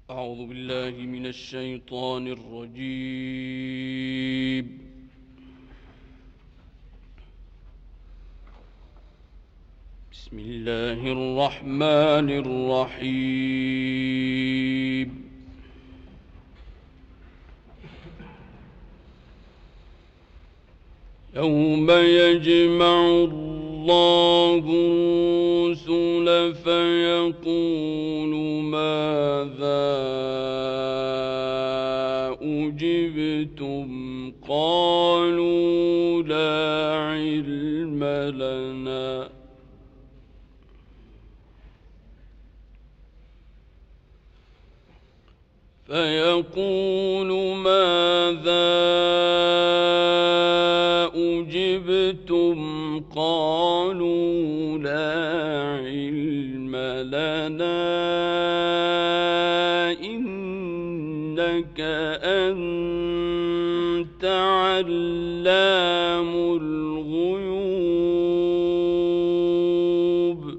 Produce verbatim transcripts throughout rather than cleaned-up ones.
أعوذ بالله من الشيطان الرجيم. بسم الله الرحمن الرحيم. يوم يجمع الله الرسل فيقول ماذا أجبتم قالوا لا علم لنا فيقول ماذا أجبتم قالوا لا علم لنا إنك أنت علام الغيوب.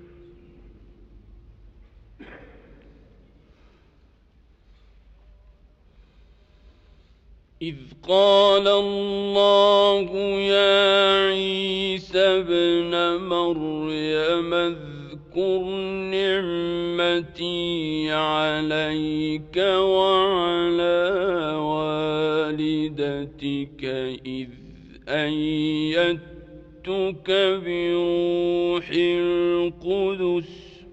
إذ قال الله يا عيسى ابن مريم اذكر نعمتي عليك وعلى والدتك إذ أيدتك بروح القدس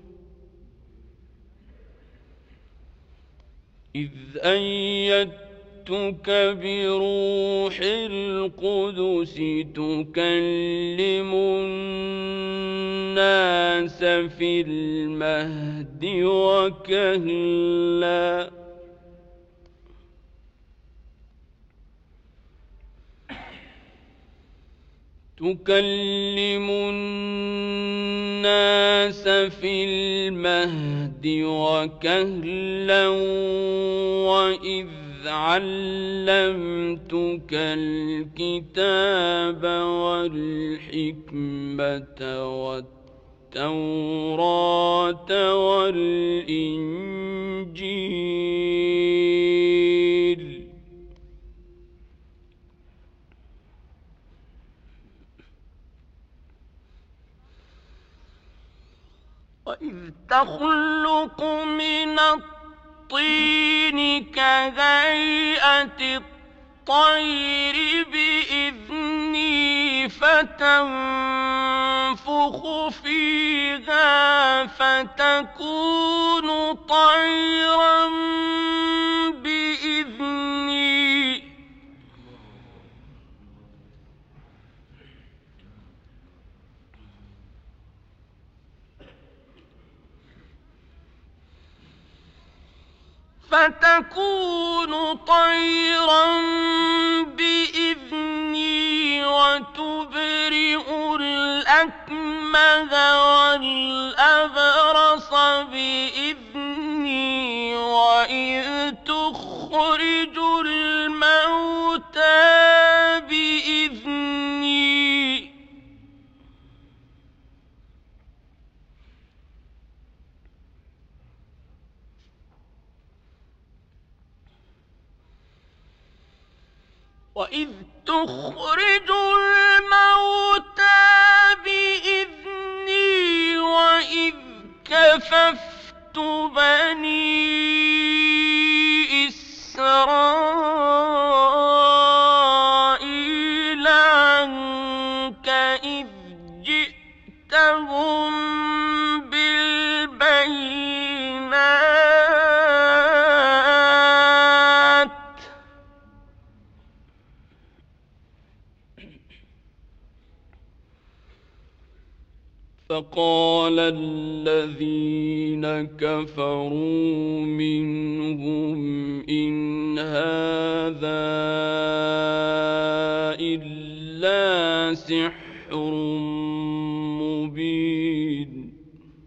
إذ أيدتك بروح القدس تكلم الناس في المهد وكهلا تكلم الناس في المهد وكهلا وإذ علمتك الكتاب والحكمة والتوراة والإنجيل وإذ تخلق من الطين كهيئة الطير بإذني فتنفخ فيها فتكون طيرا بإذني فتكون طيرا بإذني وتبرئ الأكمه والأبرص بإذني وإذ تخرج الموتى بإذني وإذ تخرج الموتى بإذني وإذ كففت بني إسرائيل عنك إذ جئتهم بالبينات فقال الذين كفروا منهم إن هذا إلا سحر مبين.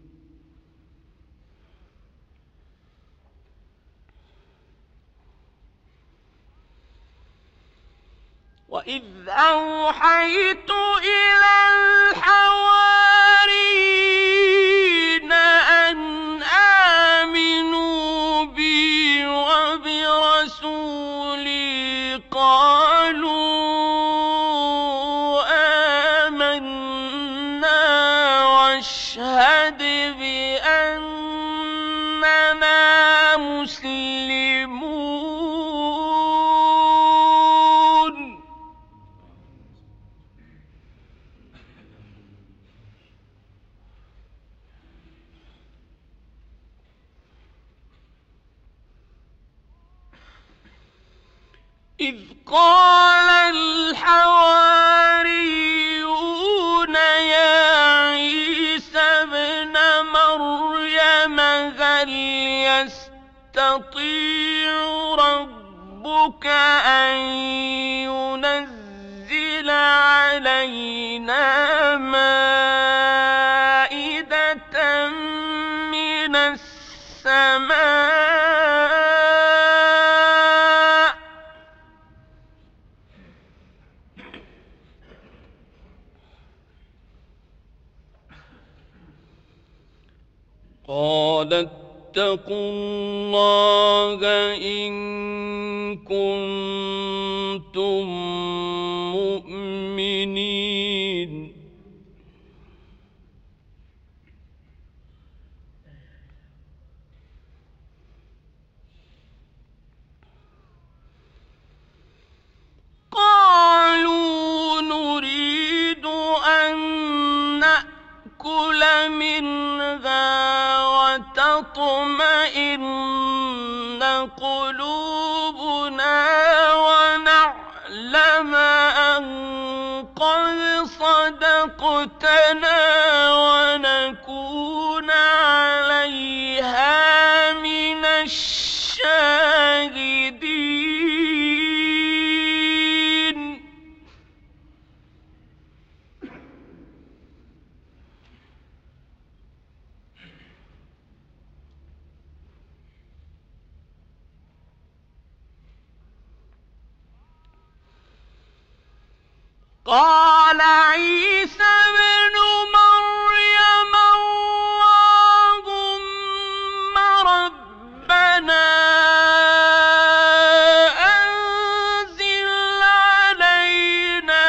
وإذ أوحيت إلى الحواريين أن آمنوا بي لنا مسلمون. إذ قال الحواريون يا عيسى ابن مريم هل يستطيع ربك أن ينزل علينا مائدة من السماء قال اتقوا الله إن كنتم مؤمنين. قالوا نريد أن نأكل منها وتطمئن قلوبنا ونعلم أن قد صدقتنا ونكون عليها من الشاهدين. قال عيسى ابن مريم اللهم ربنا أنزل علينا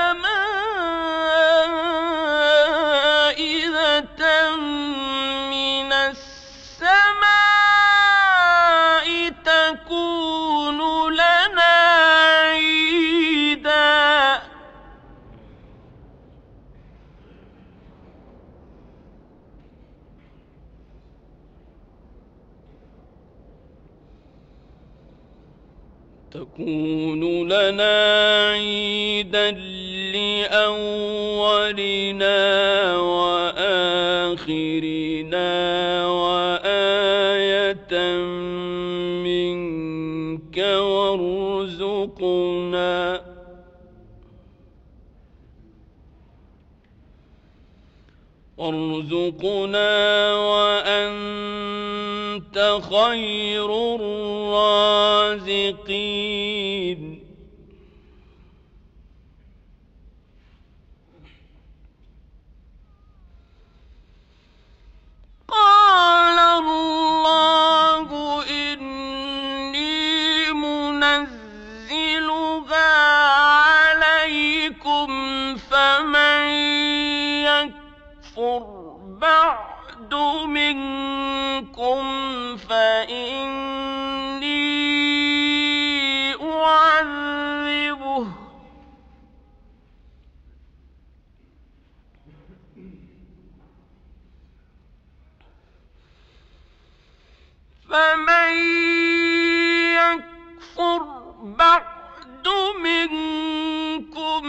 مائدة من السماء تكون لنا عيدا تكون لنا عيدا لأولنا وآخرنا وآية منك وارزقنا وارزقنا وأنت خير الرازقين. قال الله إني منزلها عليكم فمن يكفر بعد منكم فإني أعذبه فمن يكفر بعد منكم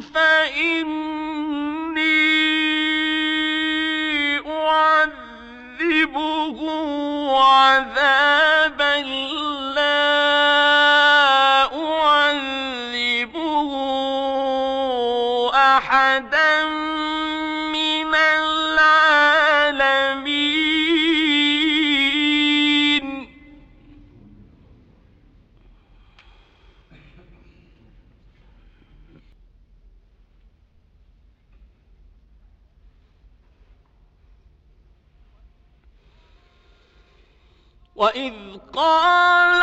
فإني أعذبه عذابا لا أعذبه أحدا من العالمين. وإذ قال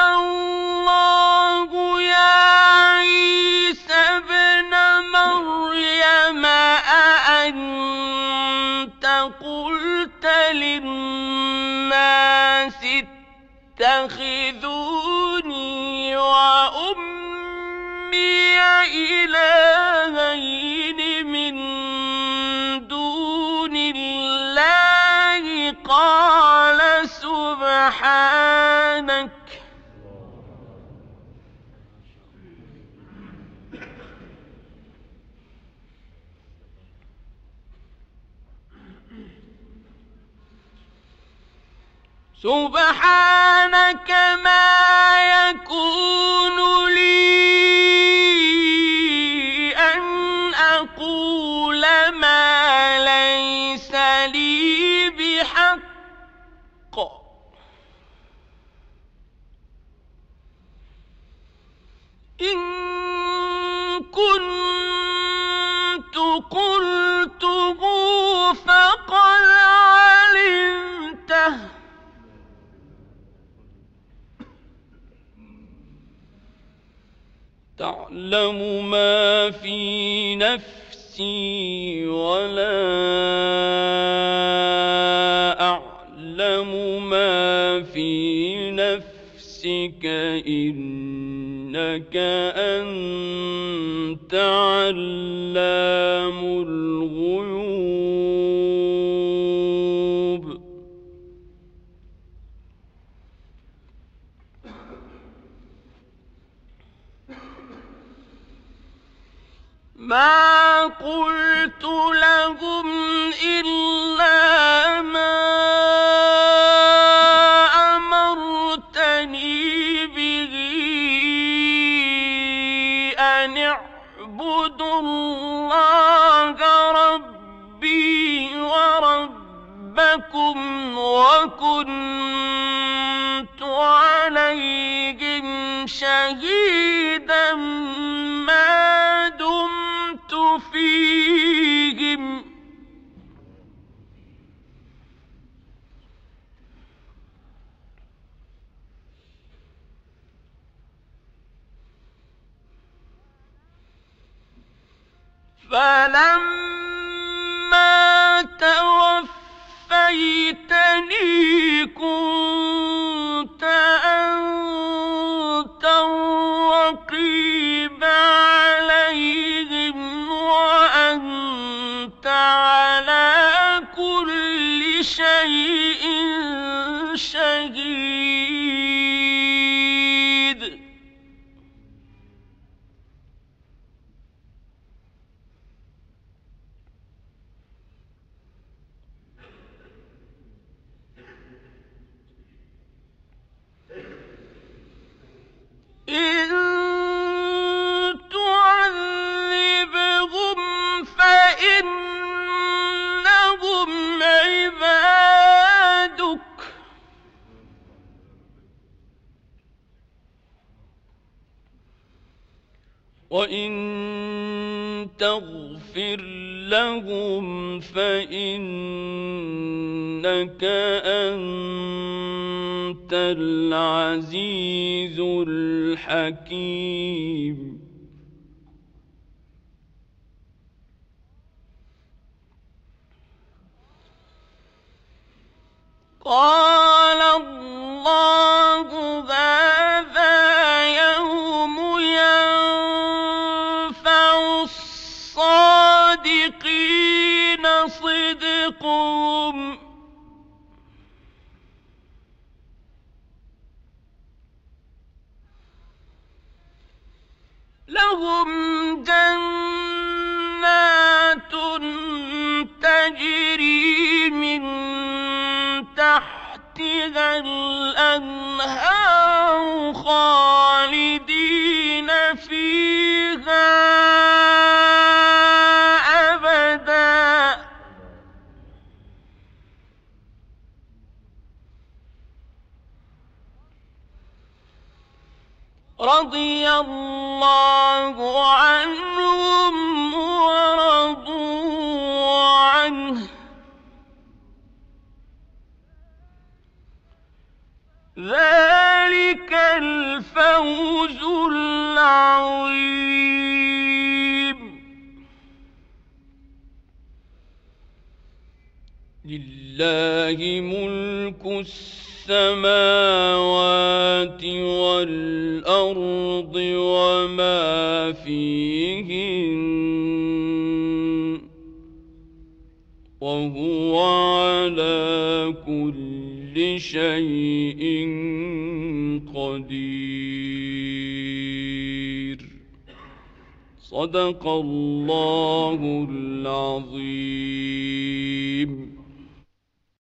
الله يا عيسى ابن مريم أأنت قلت للناس الناس اتخذوني وأمي إلهين من دون الله قال سبحانك سبحانك ما يكون لي أن أقول ما ليس لي بحق إن كنت قلته فقد علمته تعلم ما في نفسي ولا أعلم ما في نفسك إنك أنت علام الغيوب ما قلت لهم إلا ما أمرتني به أن اعبدوا الله ربي وربكم وكنت عليهم شهيدا ما دمت فيهم فلما توفيتني كنت أنت الرقيب عليهم وأنت على كل شيء شهيد إن تعذبهم فإنهم عبادك وإن تغفر لهم فإنك أنت العزيز الحكيم قال الله هذا يوم ينفع الصادقين صدقهم لهم جنات تجري من تحتها الأنهار خالدين فيها أبدا رضي الله عنهم ورضوا عنه ذلك الفوز العظيم لله ملك السماوات السماوات والأرض وما فيهن وهو على كل شيء قدير. صدق الله العظيم.